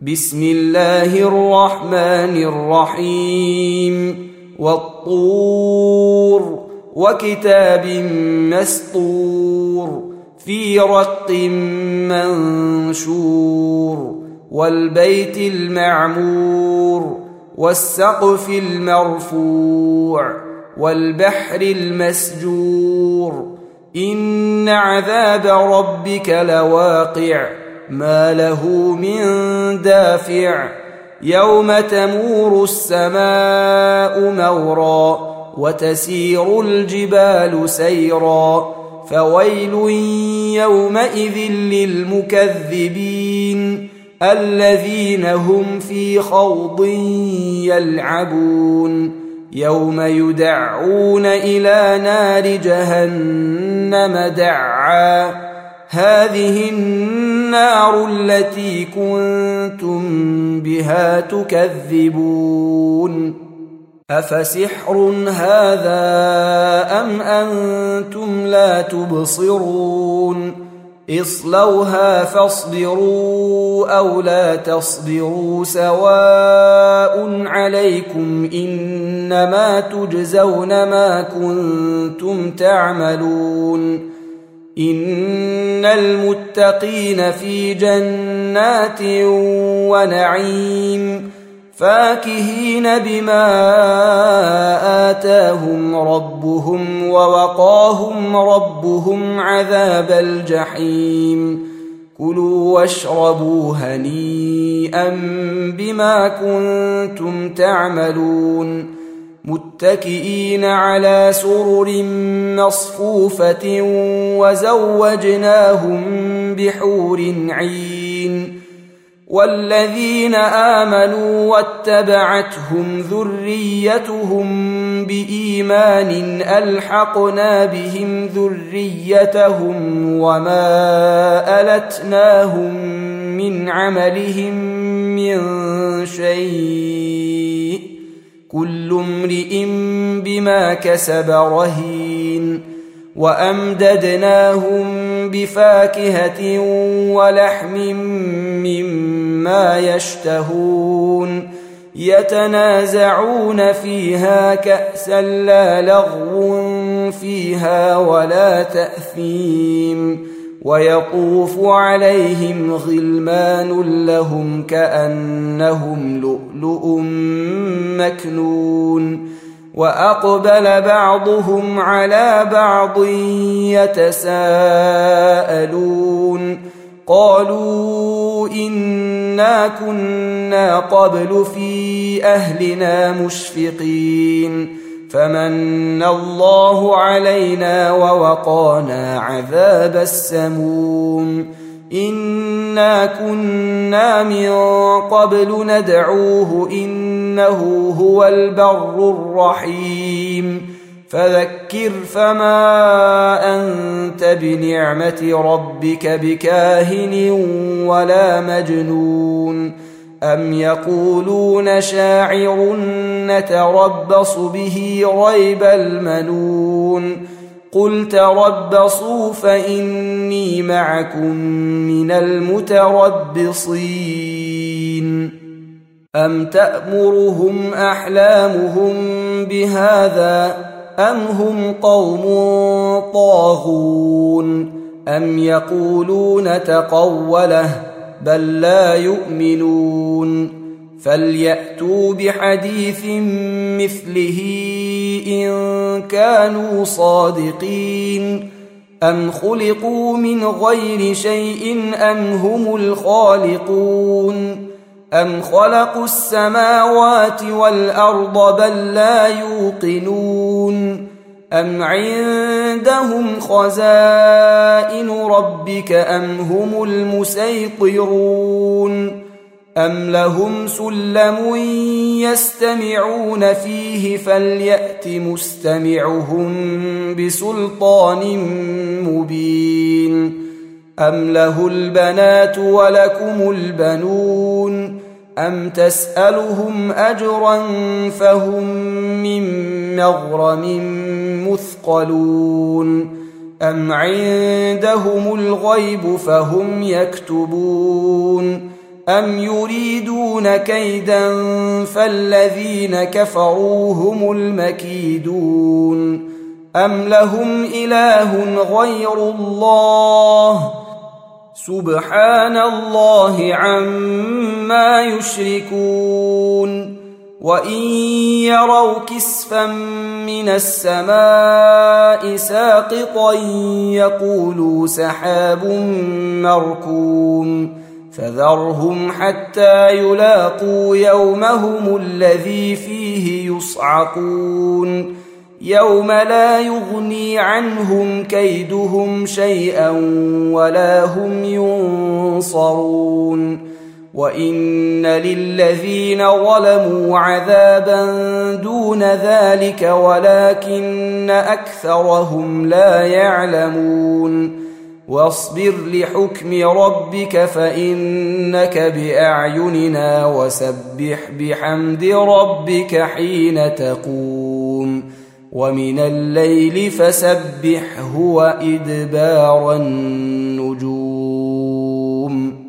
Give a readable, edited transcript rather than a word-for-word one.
بسم الله الرحمن الرحيم والطور وكتاب مسطور في رق منشور والبيت المعمور والسقف المرفوع والبحر المسجور إن عذاب ربك لواقع ما له من دافع يوم تمور السماء مورا وتسير الجبال سيرا فويل يومئذ للمكذبين الذين هم في خوض يلعبون يوم يدعون إلى نار جهنم دعا هذه النار التي كنتم بها تكذبون أفسحر هذا أم أنتم لا تبصرون اصلوها فاصبروا أو لا تصبروا سواء عليكم إنما تجزون ما كنتم تعملون إن المتقين في جنات ونعيم فاكهين بما آتاهم ربهم ووقاهم ربهم عذاب الجحيم كلوا واشربوا هنيئا بما كنتم تعملون متكئين على سرر مصفوفة وزوجناهم بحور عين والذين آمنوا واتبعتهم ذريتهم بإيمان ألحقنا بهم ذريتهم وما ألتناهم من عملهم من شيء كل امرئ بما كسب رهين وأمددناهم بفاكهة ولحم مما يشتهون يتنازعون فيها كأسا لا لغو فيها ولا تأثيم ويطوف عليهم غلمان لهم كأنهم لؤلؤ مكنون وأقبل بعضهم على بعض يتساءلون قالوا إنا كنا قبل في أهلنا مشفقين فمن الله علينا ووقانا عذاب السموم إنا كنا من قبل ندعوه إنه هو البر الرحيم فذكر فما أنت بنعمة ربك بكاهن ولا مجنون أم يقولون شاعر نتربص به ريب المنون قل تربصوا فإني معكم من المتربصين أم تأمرهم أحلامهم بهذا أم هم قوم طاغون أم يقولون تقوله بل لا يؤمنون فليأتوا بحديث مثله إن كانوا صادقين أم خلقوا من غير شيء أم هم الخالقون أم خلقوا السماوات والأرض بل لا يوقنون أم عندهم خزائن ربك أم هم المسيطرون أم لهم سلم يستمعون فيه فليأت مستمعهم بسلطان مبين أم له البنات ولكم البنون أم تسألهم أجرا فهم من مغرم مثقلون أم عندهم الغيب فهم يكتبون أم يريدون كيدا فالذين كفروا هم المكيدون أم لهم إله غير الله سبحان الله عما يشركون وإن يروا كسفا من السماء ساقطا يقولوا سحاب مركوم فذرهم حتى يلاقوا يومهم الذي فيه يصعقون يوم لا يغني عنهم كيدهم شيئا ولا هم ينصرون وإن للذين ظلموا عذابا دون ذلك ولكن أكثرهم لا يعلمون واصبر لحكم ربك فإنك بأعيننا وسبح بحمد ربك حين تقوم ومن الليل فسبحه وإدبار النجوم